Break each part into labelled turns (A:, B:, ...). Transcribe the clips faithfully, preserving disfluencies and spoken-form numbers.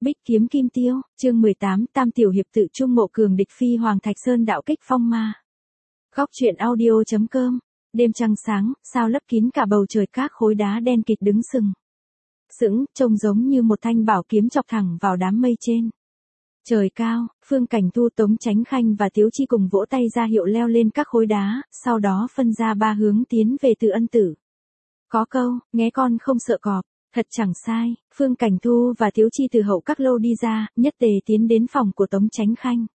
A: Bích kiếm kim tiêu, chương mười tám, Tam tiểu hiệp tự trung mộ cường địch phi hoàng Thạch Sơn đạo kích phong ma. Góc truyện audio chấm com. Đêm trăng sáng, sao lấp kín cả bầu trời, các khối đá đen kịt đứng sừng sững, trông giống như một thanh bảo kiếm chọc thẳng vào đám mây trên. Trời cao, Phương Cảnh Thu, Tống Chánh Khanh và Tiếu Chi cùng vỗ tay ra hiệu leo lên các khối đá, sau đó phân ra ba hướng tiến về Từ Ân Tử. Có câu, nghe con không sợ cọp, thật chẳng sai. Phương Cảnh Thu và Tiếu Chi từ hậu các lâu đi ra, nhất tề tiến đến phòng của Tống Chánh Khanh.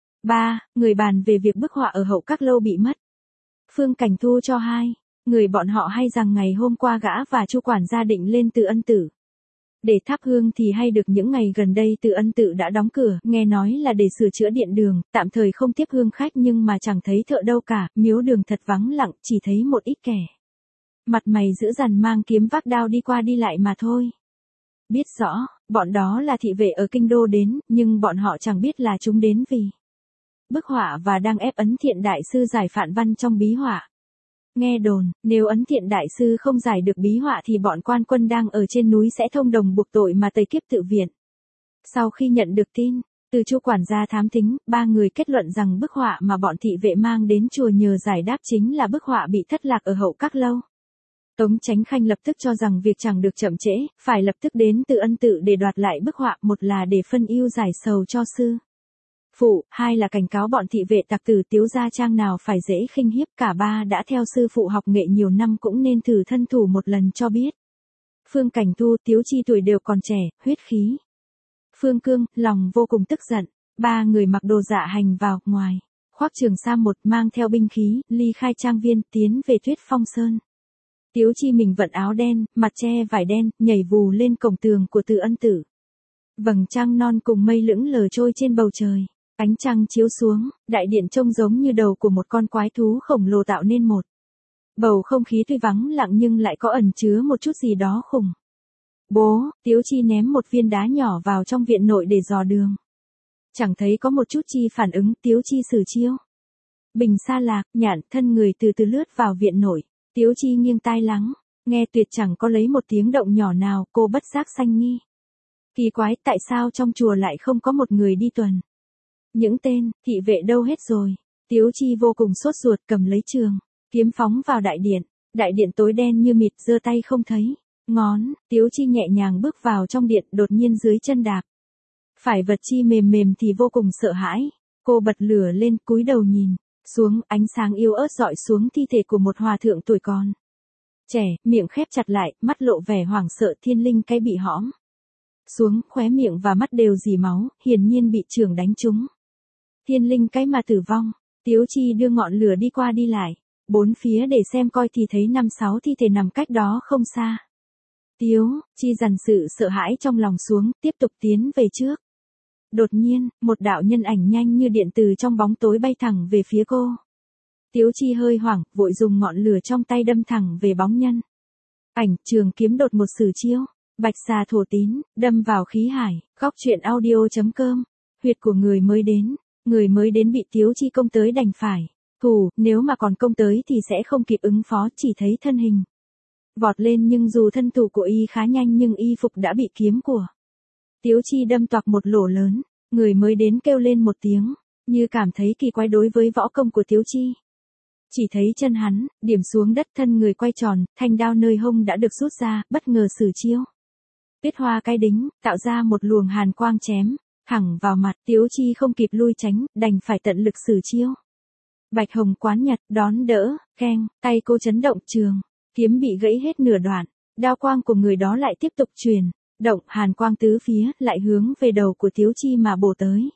A: Ba, người bàn về việc bức họa ở hậu các lâu bị mất. Phương Cảnh Thu cho hai người bọn họ hay rằng ngày hôm qua gã và Chu quản gia định lên Từ Ân Tử để thắp hương thì hay được những ngày gần đây Từ Ân Tử đã đóng cửa, nghe nói là để sửa chữa điện đường, tạm thời không tiếp hương khách, nhưng mà chẳng thấy thợ đâu cả, miếu đường thật vắng lặng, chỉ thấy một ít kẻ mặt mày dữ dằn mang kiếm vác đao đi qua đi lại mà thôi. Biết rõ, bọn đó là thị vệ ở kinh đô đến, nhưng bọn họ chẳng biết là chúng đến vì bức họa và đang ép Ấn Thiện đại sư giải phạn văn trong bí họa. Nghe đồn, nếu Ấn Thiện đại sư không giải được bí họa thì bọn quan quân đang ở trên núi sẽ thông đồng buộc tội mà tây kiếp tự viện. Sau khi nhận được tin từ Chu quản gia thám thính, ba người kết luận rằng bức họa mà bọn thị vệ mang đến chùa nhờ giải đáp chính là bức họa bị thất lạc ở hậu các lâu. Tống Chánh Khanh lập tức cho rằng việc chẳng được chậm trễ, phải lập tức đến Từ Ân Tự để đoạt lại bức họa, một là để phân ưu giải sầu cho sư phụ, hai là cảnh cáo bọn thị vệ tặc tử Tiếu gia trang nào phải dễ khinh hiếp, cả ba đã theo sư phụ học nghệ nhiều năm cũng nên thử thân thủ một lần cho biết. Phương Cảnh Thu, Tiếu Chi tuổi đều còn trẻ, huyết khí phương cương, lòng vô cùng tức giận. Ba người mặc đồ dạ hành vào ngoài, khoác trường sam một, mang theo binh khí, ly khai trang viên, tiến về Tuyết Phong Sơn. Tiếu Chi mình vận áo đen, mặt che vải đen, nhảy vù lên cổng tường của Từ Ân Tử. Vầng trăng non cùng mây lững lờ trôi trên bầu trời. Ánh trăng chiếu xuống, đại điện trông giống như đầu của một con quái thú khổng lồ tạo nên một bầu không khí tuy vắng lặng nhưng lại có ẩn chứa một chút gì đó khủng bố. Tiếu Chi ném một viên đá nhỏ vào trong viện nội để dò đường. Chẳng thấy có một chút chi phản ứng, Tiếu Chi sử chiêu bình sa lạc, nhạn, thân người từ từ lướt vào viện nội. Tiếu Chi nghiêng tai lắng, nghe tuyệt chẳng có lấy một tiếng động nhỏ nào, cô bất giác sanh nghi. Kỳ quái, tại sao trong chùa lại không có một người đi tuần? Những tên thị vệ đâu hết rồi? Tiếu Chi vô cùng sốt ruột, cầm lấy trường kiếm phóng vào đại điện. Đại điện tối đen như mịt, giơ tay không thấy ngón. Tiếu Chi nhẹ nhàng bước vào trong điện, đột nhiên dưới chân đạp phải vật chi mềm mềm thì vô cùng sợ hãi. Cô bật lửa lên, cúi đầu nhìn xuống, ánh sáng yếu ớt dọi xuống thi thể của một hòa thượng tuổi còn trẻ, miệng khép chặt lại, mắt lộ vẻ hoảng sợ. Thiên linh cái bị hõm xuống, khóe miệng và mắt đều rỉ máu, hiển nhiên bị chưởng đánh trúng. Thiên linh cái mà tử vong. Tiếu Chi đưa ngọn lửa đi qua đi lại bốn phía để xem coi thì thấy năm sáu thi thể nằm cách đó không xa. Tiếu Chi dằn sự sợ hãi trong lòng xuống, tiếp tục tiến về trước. Đột nhiên, một đạo nhân ảnh nhanh như điện từ trong bóng tối bay thẳng về phía cô. Tiếu Chi hơi hoảng, vội dùng ngọn lửa trong tay đâm thẳng về bóng nhân ảnh, trường kiếm đột một sử chiêu bạch xà thổ tín, đâm vào khí hải. Góc truyện audio chấm com. Huyệt của người mới đến. Người mới đến bị Tiếu Chi công tới đành phải thủ, nếu mà còn công tới thì sẽ không kịp ứng phó, chỉ thấy thân hình vọt lên, nhưng dù thân thủ của y khá nhanh nhưng y phục đã bị kiếm của Tiếu Chi đâm toạc một lỗ lớn. Người mới đến kêu lên một tiếng, như cảm thấy kỳ quái đối với võ công của Tiếu Chi. Chỉ thấy chân hắn điểm xuống đất, thân người quay tròn, thanh đao nơi hông đã được rút ra, bất ngờ sử chiêu Tuyết hoa cái đính, tạo ra một luồng hàn quang chém thẳng vào mặt. Tiếu Chi không kịp lui tránh, đành phải tận lực sử chiêu bạch hồng quán nhật, đón đỡ. Keng, tay cô chấn động, trường kiếm bị gãy hết nửa đoạn. Đao quang của người đó lại tiếp tục truyền động, hàn quang tứ phía lại hướng về đầu của Tiếu Chi mà bổ tới.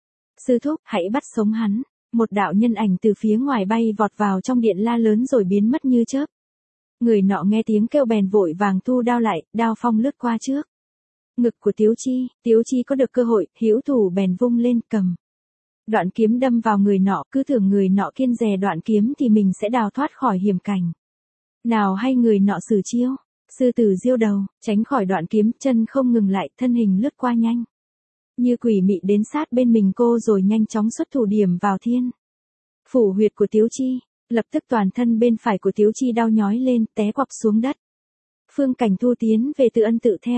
A: Sư thúc, hãy bắt sống hắn. Một đạo nhân ảnh từ phía ngoài bay vọt vào trong điện, la lớn rồi biến mất như chớp. Người nọ nghe tiếng kêu bèn vội vàng thu đao lại, đao phong lướt qua trước ngực của Tiếu Chi. Tiếu Chi có được cơ hội, hữu thủ bèn vung lên, cầm đoạn kiếm đâm vào người nọ, cứ tưởng người nọ kiêng dè đoạn kiếm thì mình sẽ đào thoát khỏi hiểm cảnh. Nào hay người nọ sử chiêu sư tử diêu đầu, tránh khỏi đoạn kiếm, chân không ngừng lại, thân hình lướt qua nhanh như quỷ mị đến sát bên mình cô rồi nhanh chóng xuất thủ điểm vào thiên phủ huyệt của Tiếu Chi. Lập tức toàn thân bên phải của Tiếu Chi đau nhói lên, té quặp xuống đất. Phương Cảnh Thu tiến về Từ Ân Tự theo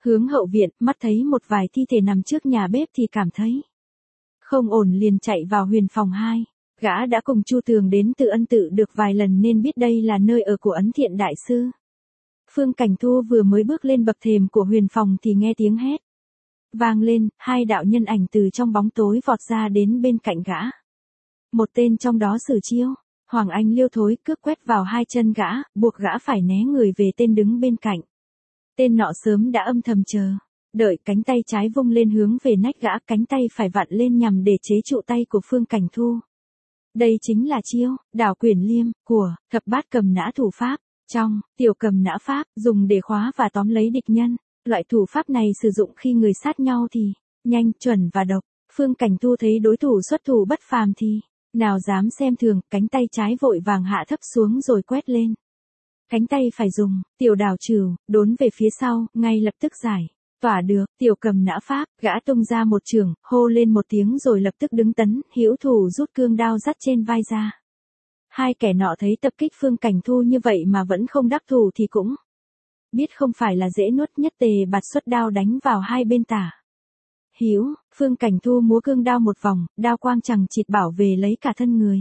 A: hướng hậu viện, mắt thấy một vài thi thể nằm trước nhà bếp thì cảm thấy không ổn liền chạy vào huyền phòng hai. Gã đã cùng Chu Tường đến Từ Ân Tự được vài lần nên biết đây là nơi ở của Ấn Thiện đại sư. Phương Cảnh Thu vừa mới bước lên bậc thềm của huyền phòng thì nghe tiếng hét vang lên, hai đạo nhân ảnh từ trong bóng tối vọt ra đến bên cạnh gã. Một tên trong đó Sử Chiêu, Hoàng Anh Liêu thối cước quét vào hai chân gã, buộc gã phải né người về tên đứng bên cạnh. Tên nọ sớm đã âm thầm chờ, đợi cánh tay trái vung lên hướng về nách gã, cánh tay phải vặn lên nhằm để chế trụ tay của Phương Cảnh Thu. Đây chính là chiêu đảo quyển liêm của thập bát cầm nã thủ pháp. Trong tiểu cầm nã pháp dùng để khóa và tóm lấy địch nhân. Loại thủ pháp này sử dụng khi người sát nhau thì nhanh, chuẩn và độc. Phương Cảnh Thu thấy đối thủ xuất thủ bất phàm thì nào dám xem thường, cánh tay trái vội vàng hạ thấp xuống rồi quét lên. Cánh tay phải dùng tiểu đảo trừu đốn về phía sau, ngay lập tức giải tỏa được tiểu cầm nã pháp, gã tung ra một chưởng, hô lên một tiếng rồi lập tức đứng tấn, hữu thủ rút cương đao dắt trên vai ra. Hai kẻ nọ thấy tập kích Phương Cảnh Thu như vậy mà vẫn không đắc thủ thì cũng biết không phải là dễ nuốt, nhất tề bạt xuất đao đánh vào hai bên tả hữu. Phương Cảnh Thu múa cương đao một vòng, đao quang chằng chịt bảo vệ lấy cả thân người.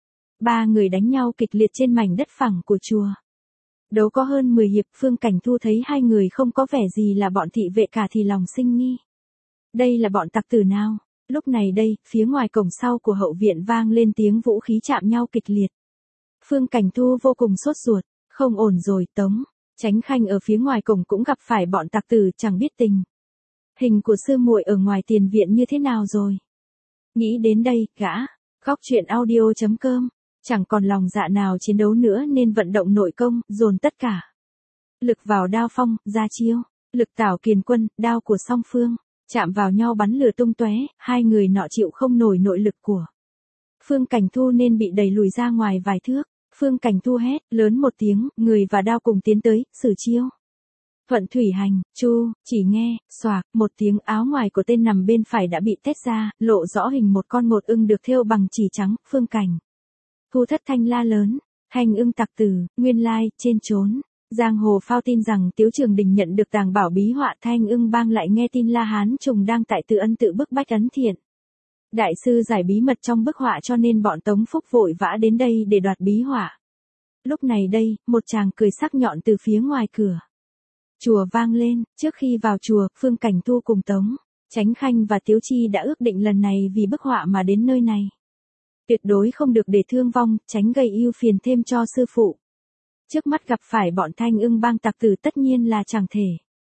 A: Ba người đánh nhau kịch liệt trên mảnh đất phẳng của chùa. Đấu có hơn mười hiệp, Phương Cảnh Thu thấy hai người không có vẻ gì là bọn thị vệ cả thì lòng sinh nghi. Đây là bọn tặc tử nào? Lúc này đây, phía ngoài cổng sau của hậu viện vang lên tiếng vũ khí chạm nhau kịch liệt. Phương Cảnh Thu vô cùng sốt ruột, không ổn rồi. Tống Chánh Khanh ở phía ngoài cổng cũng gặp phải bọn tặc tử, chẳng biết tình hình của sư muội ở ngoài tiền viện như thế nào rồi. Nghĩ đến đây, gã góc truyện audio chấm com chẳng còn lòng dạ nào chiến đấu nữa nên vận động nội công, dồn tất cả lực vào đao phong, ra chiêu, lực tảo kiền quân, đao của song phương chạm vào nhau bắn lửa tung tóe, hai người nọ chịu không nổi nội lực của Phương Cảnh Thu nên bị đẩy lùi ra ngoài vài thước. Phương Cảnh Thu hét lớn một tiếng, người và đao cùng tiến tới, Sử Chiêu, Thuận Thủy Hành, Chu, chỉ nghe xoạc một tiếng, áo ngoài của tên nằm bên phải đã bị tét ra, lộ rõ hình một con ngột ưng được thêu bằng chỉ trắng. Phương Cảnh Thu thất thanh la lớn, hành ưng tặc tử, nguyên lai trên trốn giang hồ phao tin rằng Tiếu Trường Đình nhận được tàng bảo bí họa. Thanh ưng bang lại nghe tin La Hán Trùng đang tại Từ Ân Tự bức bách Ấn Thiện đại sư giải bí mật trong bức họa, cho nên bọn Tống Phúc vội vã đến đây để đoạt bí họa. Lúc này đây, một chàng cười sắc nhọn từ phía ngoài cửa chùa vang lên. Trước khi vào chùa, Phương Cảnh Thu cùng Tống Chánh Khanh và Tiếu Chi đã ước định lần này vì bức họa mà đến nơi này tuyệt đối không được để thương vong, tránh gây ưu phiền thêm cho sư phụ. Trước mắt gặp phải bọn Thanh ưng bang tặc tử tất nhiên là chẳng thể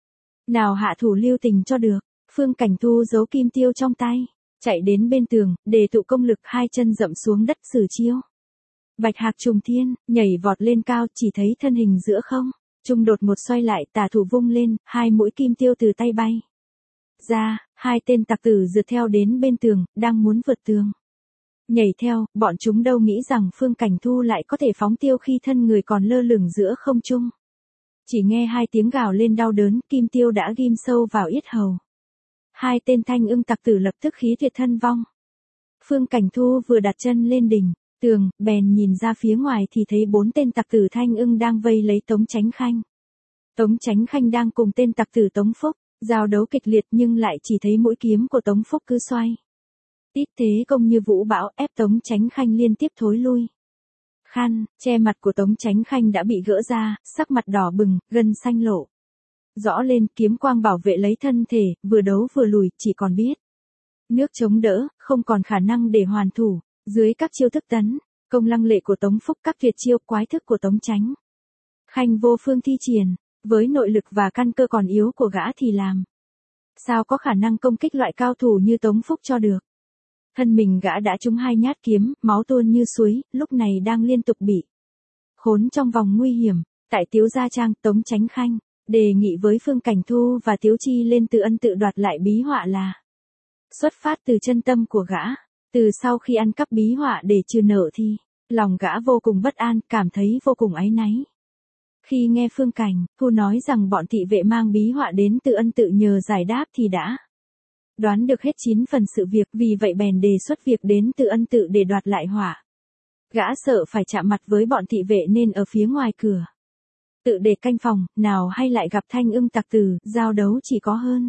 A: nào hạ thủ lưu tình cho được. Phương Cảnh Thu giấu kim tiêu trong tay, chạy đến bên tường, để tụ công lực, hai chân dậm xuống đất. Sử Chiêu, Bạch Hạc Trùng Thiên, nhảy vọt lên cao, chỉ thấy thân hình giữa không trung đột một xoay lại, tả thủ vung lên, hai mũi kim tiêu từ tay bay ra, hai tên tặc tử rượt theo đến bên tường, đang muốn vượt tường nhảy theo. Bọn chúng đâu nghĩ rằng Phương Cảnh Thu lại có thể phóng tiêu khi thân người còn lơ lửng giữa không trung. Chỉ nghe hai tiếng gào lên đau đớn, kim tiêu đã ghim sâu vào yết hầu. Hai tên thanh ưng tặc tử lập tức khí tuyệt thân vong. Phương Cảnh Thu vừa đặt chân lên đỉnh tường, bèn nhìn ra phía ngoài thì thấy bốn tên tặc tử thanh ưng đang vây lấy Tống Chánh Khanh. Tống Chánh Khanh đang cùng tên tặc tử Tống Phúc giao đấu kịch liệt, nhưng lại chỉ thấy mũi kiếm của Tống Phúc cứ xoay tít thế công như vũ bão, ép Tống Chánh Khanh liên tiếp thối lui. Khăn che mặt của Tống Chánh Khanh đã bị gỡ ra, sắc mặt đỏ bừng, gân xanh lộ rõ lên, kiếm quang bảo vệ lấy thân thể, vừa đấu vừa lùi, chỉ còn biết nước chống đỡ, không còn khả năng để hoàn thủ. Dưới các chiêu thức tấn công lăng lệ của Tống Phúc, các tuyệt chiêu quái thức của Tống Chánh Khanh vô phương thi triển, với nội lực và căn cơ còn yếu của gã thì làm sao có khả năng công kích loại cao thủ như Tống Phúc cho được. Thân mình gã đã trúng hai nhát kiếm, máu tuôn như suối, lúc này đang liên tục bị khốn trong vòng nguy hiểm. Tại Tiếu Gia Trang, Tống Chánh Khanh đề nghị với Phương Cảnh Thu và Tiếu Chi lên Từ Ân Tự đoạt lại bí họa là xuất phát từ chân tâm của gã. Từ sau khi ăn cắp bí họa để trừ nợ thì lòng gã vô cùng bất an, cảm thấy vô cùng áy náy. Khi nghe Phương Cảnh Thu nói rằng bọn thị vệ mang bí họa đến Từ Ân Tự nhờ giải đáp thì đã đoán được hết chín phần sự việc, vì vậy bèn đề xuất việc đến Từ Ân Tự để đoạt lại họa. Gã sợ phải chạm mặt với bọn thị vệ nên ở phía ngoài cửa Tự để canh phòng, nào hay lại gặp thanh ưng tặc tử, giao đấu chỉ có hơn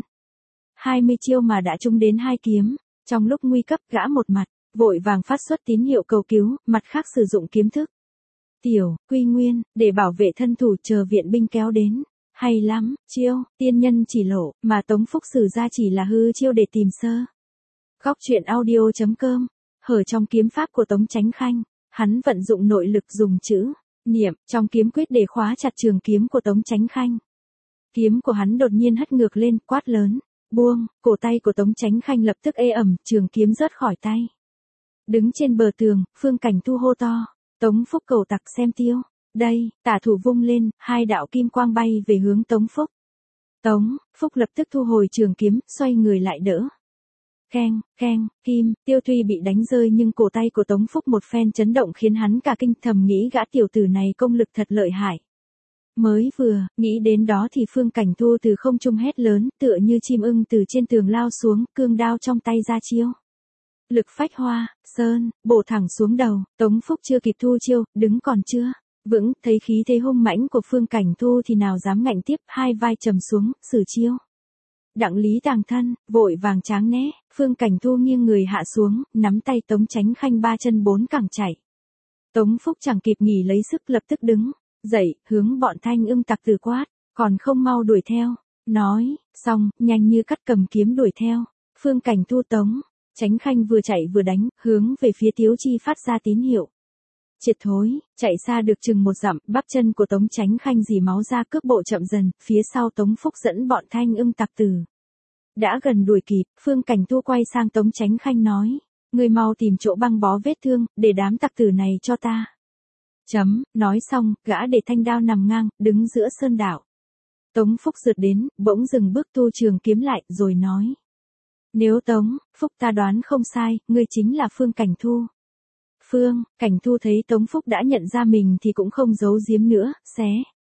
A: hai mươi chiêu mà đã trúng đến hai kiếm. Trong lúc nguy cấp gã một mặt, vội vàng phát xuất tín hiệu cầu cứu, mặt khác sử dụng kiếm thức. Tiểu, quy nguyên, để bảo vệ thân thủ chờ viện binh kéo đến. Hay lắm, chiêu, tiên nhân chỉ lộ, mà Tống Phúc sử ra chỉ là hư chiêu để tìm sơ. Góc truyện audio chấm com, hở trong kiếm pháp của Tống Chánh Khanh, hắn vận dụng nội lực dùng chữ, niệm, trong kiếm quyết để khóa chặt trường kiếm của Tống Chánh Khanh. Kiếm của hắn đột nhiên hất ngược lên, quát lớn, buông, cổ tay của Tống Chánh Khanh lập tức ê ẩm, trường kiếm rớt khỏi tay. Đứng trên bờ tường, Phương Cảnh Thu hô to, Tống Phúc cầu tặc xem tiêu. Đây, tả thủ vung lên, hai đạo kim quang bay về hướng Tống Phúc. Tống Phúc lập tức thu hồi trường kiếm, xoay người lại đỡ. Keng, keng, kim, tiêu tuy bị đánh rơi nhưng cổ tay của Tống Phúc một phen chấn động khiến hắn cả kinh, thầm nghĩ gã tiểu tử này công lực thật lợi hại. Mới vừa, nghĩ đến đó thì Phương Cảnh Thu từ không trung hét lớn, tựa như chim ưng từ trên tường lao xuống, cương đao trong tay ra chiêu. Lực phách hoa, sơn, bổ thẳng xuống đầu, Tống Phúc chưa kịp thu chiêu, đứng còn chưa vững, thấy khí thế hung mãnh của Phương Cảnh Thu thì nào dám ngạnh tiếp, hai vai trầm xuống, sử chiêu. Đặng Lý tàng thân, vội vàng tráng né, Phương Cảnh Thu nghiêng người hạ xuống, nắm tay Tống Chánh Khanh ba chân bốn cẳng chạy. Tống Phúc chẳng kịp nghỉ lấy sức lập tức đứng dậy, hướng bọn thanh ưng tặc tử quát, còn không mau đuổi theo. Nói, xong, nhanh như cắt cầm kiếm đuổi theo. Phương Cảnh Thu Tống Chánh Khanh vừa chạy vừa đánh, hướng về phía Tiếu Chi phát ra tín hiệu. Triệt thối, chạy xa được chừng một dặm, bắp chân của Tống Chánh Khanh dì máu ra, cước bộ chậm dần, phía sau Tống Phúc dẫn bọn thanh ưng tặc tử. Đã gần đuổi kịp, Phương Cảnh Thu quay sang Tống Chánh Khanh nói, người mau tìm chỗ băng bó vết thương, để đám tặc tử này cho ta. Chấm, nói xong, gã để thanh đao nằm ngang, đứng giữa sơn đạo. Tống Phúc rượt đến, bỗng dừng bước tu trường kiếm lại, rồi nói. Nếu Tống Phúc ta đoán không sai, ngươi chính là Phương Cảnh Thu. Phương Cảnh Thu thấy Tống Phúc đã nhận ra mình thì cũng không giấu giếm nữa, xé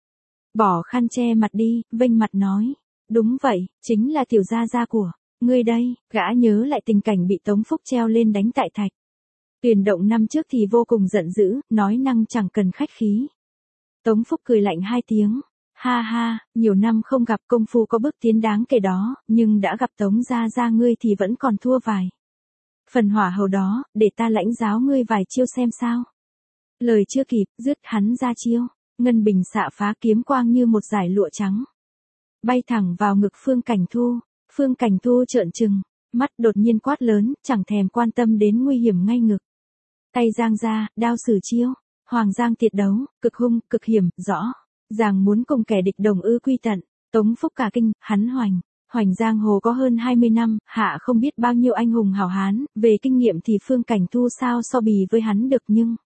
A: bỏ khăn che mặt đi, vênh mặt nói. Đúng vậy, chính là tiểu gia gia của ngươi đây. Gã nhớ lại tình cảnh bị Tống Phúc treo lên đánh tại Thạch Tuyền Động năm trước thì vô cùng giận dữ, nói năng chẳng cần khách khí. Tống Phúc cười lạnh hai tiếng. Ha ha, nhiều năm không gặp, công phu có bước tiến đáng kể đó, nhưng đã gặp Tống gia gia ngươi thì vẫn còn thua vài phần hỏa hầu đó, để ta lãnh giáo ngươi vài chiêu xem sao. Lời chưa kịp, dứt hắn ra chiêu, ngân bình xạ phá, kiếm quang như một dải lụa trắng, bay thẳng vào ngực Phương Cảnh Thu. Phương Cảnh Thu trợn trừng mắt, đột nhiên quát lớn, chẳng thèm quan tâm đến nguy hiểm ngay ngực. Tay giang ra, đao sử chiêu, hoàng giang tiệt đấu, cực hung, cực hiểm, rõ ràng muốn cùng kẻ địch đồng ư quy tận. Tống Phúc cả kinh, hắn hoành Hoành giang hồ có hơn hai mươi năm, hạ không biết bao nhiêu anh hùng hảo hán, về kinh nghiệm thì Phương Cảnh Thu sao so bì với hắn được, nhưng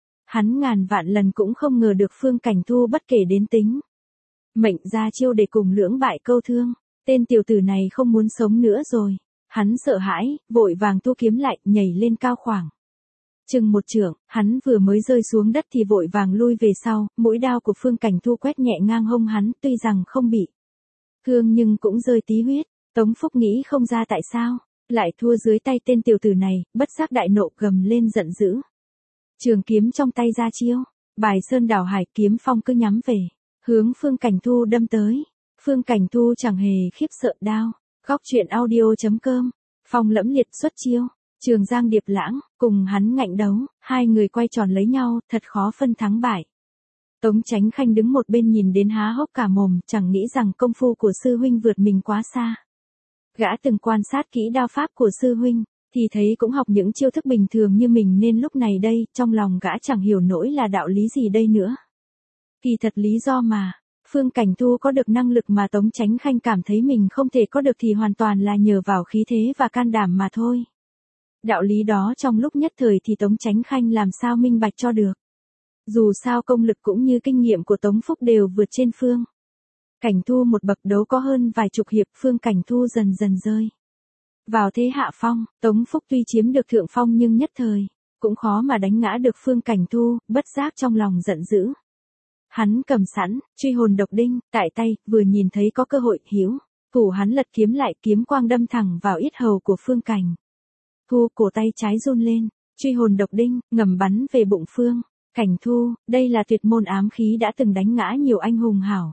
A: hắn ngàn vạn lần cũng không ngờ được Phương Cảnh Thu bất kể đến tính mệnh ra chiêu để cùng lưỡng bại câu thương. Tên tiểu tử này không muốn sống nữa rồi. Hắn sợ hãi, vội vàng thu kiếm lại, nhảy lên cao khoảng chừng một trượng, hắn vừa mới rơi xuống đất thì vội vàng lui về sau, mũi đao của Phương Cảnh Thu quét nhẹ ngang hông hắn, tuy rằng không bị thương nhưng cũng rơi tí huyết. Tống Phúc nghĩ không ra tại sao lại thua dưới tay tên tiểu tử này, bất giác đại nộ, gầm lên giận dữ. Trường kiếm trong tay ra chiêu, bài sơn đảo hải, kiếm phong cứ nhắm về hướng Phương Cảnh Thu đâm tới. Phương Cảnh Thu chẳng hề khiếp sợ, đao. Góc truyện audio chấm com, phong lẫm liệt xuất chiêu, Trường Giang Điệp Lãng cùng hắn ngạnh đấu, hai người quay tròn lấy nhau, thật khó phân thắng bại. Tống Chánh Khanh đứng một bên nhìn đến há hốc cả mồm, chẳng nghĩ rằng công phu của sư huynh vượt mình quá xa. Gã từng quan sát kỹ đao pháp của sư huynh, thì thấy cũng học những chiêu thức bình thường như mình, nên lúc này đây, trong lòng gã chẳng hiểu nổi là đạo lý gì đây nữa. Kỳ thật lý do mà Phương Cảnh Thu có được năng lực mà Tống Chánh Khanh cảm thấy mình không thể có được thì hoàn toàn là nhờ vào khí thế và can đảm mà thôi. Đạo lý đó trong lúc nhất thời thì Tống Chánh Khanh làm sao minh bạch cho được. Dù sao công lực cũng như kinh nghiệm của Tống Phúc đều vượt trên Phương Cảnh Thu một bậc, đấu có hơn vài chục hiệp, Phương Cảnh Thu dần dần rơi vào thế hạ phong. Tống Phúc tuy chiếm được thượng phong nhưng nhất thời cũng khó mà đánh ngã được Phương Cảnh Thu, bất giác trong lòng giận dữ. Hắn cầm sẵn truy hồn độc đinh tại tay, vừa nhìn thấy có cơ hội, hiếu thủ hắn lật kiếm lại, kiếm quang đâm thẳng vào yết hầu của Phương Cảnh Thu. Cổ tay trái run lên, truy hồn độc đinh ngầm bắn về bụng Phương Cảnh Thu, đây là tuyệt môn ám khí đã từng đánh ngã nhiều anh hùng hảo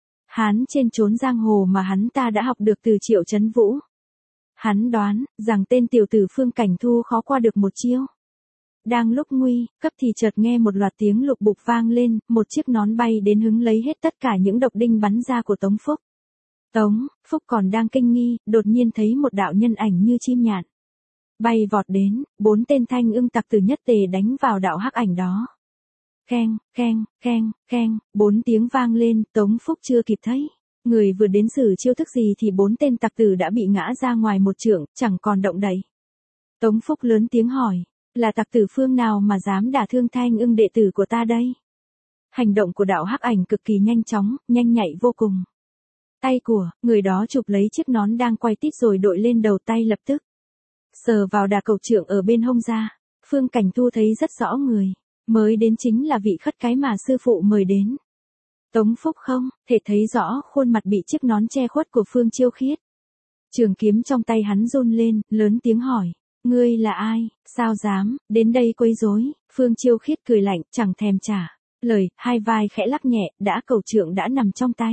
A: hán trên chốn giang hồ mà hắn ta đã học được từ Triệu Chấn Vũ. Hắn đoán rằng tên tiểu tử Phương Cảnh Thu khó qua được một chiêu. Đang lúc nguy cấp thì chợt nghe một loạt tiếng lục bục vang lên, một chiếc nón bay đến hứng lấy hết tất cả những độc đinh bắn ra của Tống Phúc. Tống Phúc còn đang kinh nghi, đột nhiên thấy một đạo nhân ảnh như chim nhạn bay vọt đến, bốn tên thanh ưng tặc tử nhất tề đánh vào đạo hắc ảnh đó. Keng, keng, keng, keng, bốn tiếng vang lên, Tống Phúc chưa kịp thấy người vừa đến sử chiêu thức gì thì bốn tên tặc tử đã bị ngã ra ngoài một trượng, chẳng còn động đậy. Tống Phúc lớn tiếng hỏi, là tặc tử phương nào mà dám đả thương thanh ưng đệ tử của ta đây? Hành động của đạo hắc ảnh cực kỳ nhanh chóng, nhanh nhạy vô cùng. Tay của người đó chụp lấy chiếc nón đang quay tít rồi đội lên đầu tay lập tức. Sờ vào đà cầu trượng ở bên hông ra, Phương Cảnh Thu thấy rất rõ người mới đến chính là vị khất cái mà sư phụ mời đến. Tống Phúc không thể thấy rõ khuôn mặt bị chiếc nón che khuất của Phương Chiêu Khiết. Trường kiếm trong tay hắn run lên, lớn tiếng hỏi, ngươi là ai, sao dám đến đây quấy rối? Phương Chiêu Khiết cười lạnh, chẳng thèm trả lời, hai vai khẽ lắc nhẹ, đã cầu trượng đã nằm trong tay.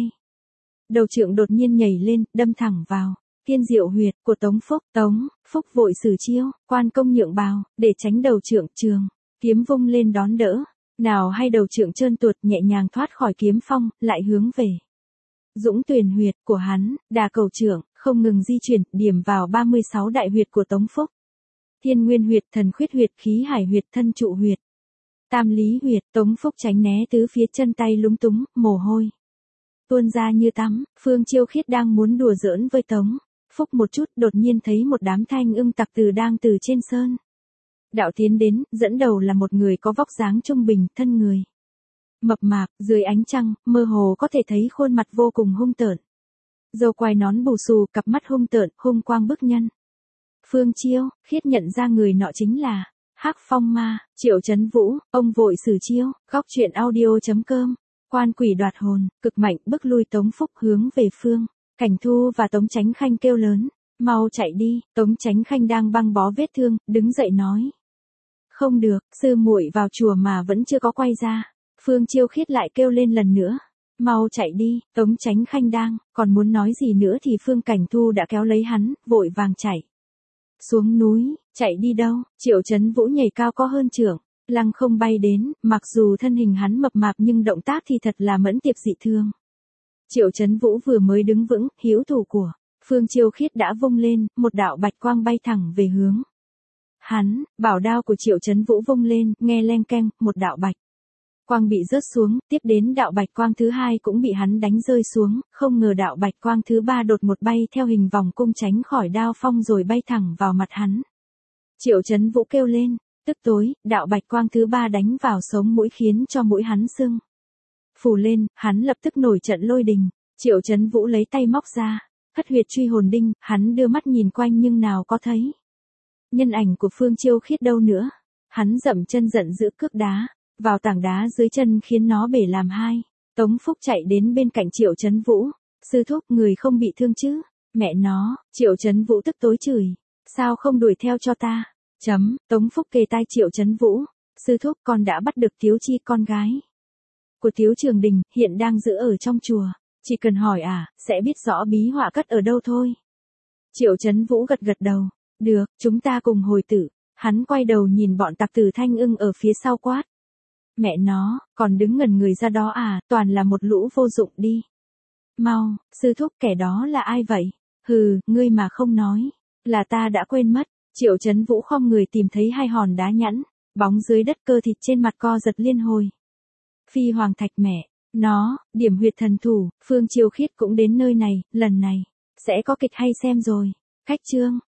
A: Đầu trượng đột nhiên nhảy lên, đâm thẳng vào Tiên Diệu huyệt của Tống Phúc. Tống Phúc vội sử chiêu, quan công nhượng bào, để tránh đầu trượng, trường kiếm vung lên đón đỡ. Nào hay đầu trượng trơn tuột nhẹ nhàng thoát khỏi kiếm phong, lại hướng về Dũng Tuyền huyệt của hắn, đà cầu trượng không ngừng di chuyển, điểm vào ba mươi sáu đại huyệt của Tống Phúc. Thiên Nguyên huyệt, Thần Khuyết huyệt, Khí Hải huyệt, Thân Trụ huyệt, Tam Lý huyệt. Tống Phúc tránh né tứ phía, chân tay lúng túng, mồ hôi tuôn ra như tắm. Phương Chiêu Khiết đang muốn đùa giỡn với Tống Phúc một chút, đột nhiên thấy một đám thanh ưng tặc tử đang từ trên sơn đạo tiến đến, dẫn đầu là một người có vóc dáng trung bình, thân người mập mạp, dưới ánh trăng, mơ hồ có thể thấy khuôn mặt vô cùng hung tợn. Râu quai nón bù xù, cặp mắt hung tợn, hung quang bức nhân. Phương Chiêu Khiết nhận ra người nọ chính là Hắc Phong Ma, Triệu Chấn Vũ. Ông vội sử chiêu, góc truyện audio chấm com. Quan quỷ đoạt hồn, cực mạnh bức lui Tống Phúc hướng về Phương Cảnh Thu và Tống Chánh Khanh kêu lớn, mau chạy đi. Tống Chánh Khanh đang băng bó vết thương, đứng dậy nói, không được, sư muội vào chùa mà vẫn chưa có quay ra. Phương Chiêu Khiết lại kêu lên lần nữa, mau chạy đi. Tống Chánh Khanh đang còn muốn nói gì nữa thì Phương Cảnh Thu đã kéo lấy hắn, vội vàng chạy xuống núi. Chạy đi đâu? Triệu Chấn Vũ nhảy cao có hơn trượng, lăng không bay đến, mặc dù thân hình hắn mập mạp nhưng động tác thì thật là mẫn tiệp dị thương. Triệu Chấn Vũ vừa mới đứng vững, hữu thủ của Phương Chiêu Khiết đã vung lên, một đạo bạch quang bay thẳng về hướng hắn. Bảo đao của Triệu Chấn Vũ vung lên, nghe leng keng, một đạo bạch quang bị rớt xuống, tiếp đến đạo bạch quang thứ hai cũng bị hắn đánh rơi xuống, không ngờ đạo bạch quang thứ ba đột một bay theo hình vòng cung tránh khỏi đao phong rồi bay thẳng vào mặt hắn. Triệu Chấn Vũ kêu lên, tức tối, đạo bạch quang thứ ba đánh vào sống mũi khiến cho mũi hắn sưng phù lên, hắn lập tức nổi trận lôi đình. Triệu Chấn Vũ lấy tay móc ra Hất huyệt truy hồn đinh, hắn đưa mắt nhìn quanh nhưng nào có thấy nhân ảnh của Phương Chiêu Khiết đâu nữa. Hắn dậm chân giận dữ cước đá vào tảng đá dưới chân khiến nó bể làm hai. Tống Phúc chạy đến bên cạnh Triệu Chấn Vũ, sư thúc, người không bị thương chứ? Mẹ nó, Triệu Chấn Vũ tức tối chửi, sao không đuổi theo cho ta? Chấm, Tống Phúc kề tai Triệu Chấn Vũ, sư thúc, con đã bắt được Tiếu Chi, con gái của Tiếu Trường Đình, hiện đang giữ ở trong chùa, chỉ cần hỏi à, sẽ biết rõ bí họa cất ở đâu thôi. Triệu Chấn Vũ gật gật đầu, được, chúng ta cùng hồi tử. Hắn quay đầu nhìn bọn tặc tử thanh ưng ở phía sau quát, mẹ nó, còn đứng ngẩn người ra đó à, toàn là một lũ vô dụng đi. Mau, sư thúc, kẻ đó là ai vậy? Hừ, ngươi mà không nói, là ta đã quên mất. Triệu Chấn Vũ khom người tìm thấy hai hòn đá nhẵn, bóng dưới đất, cơ thịt trên mặt co giật liên hồi. Phi Hoàng Thạch, mẹ nó, điểm huyệt thần thủ. Phương Chiêu Khiết cũng đến nơi này, lần này sẽ có kịch hay xem rồi. Khách chương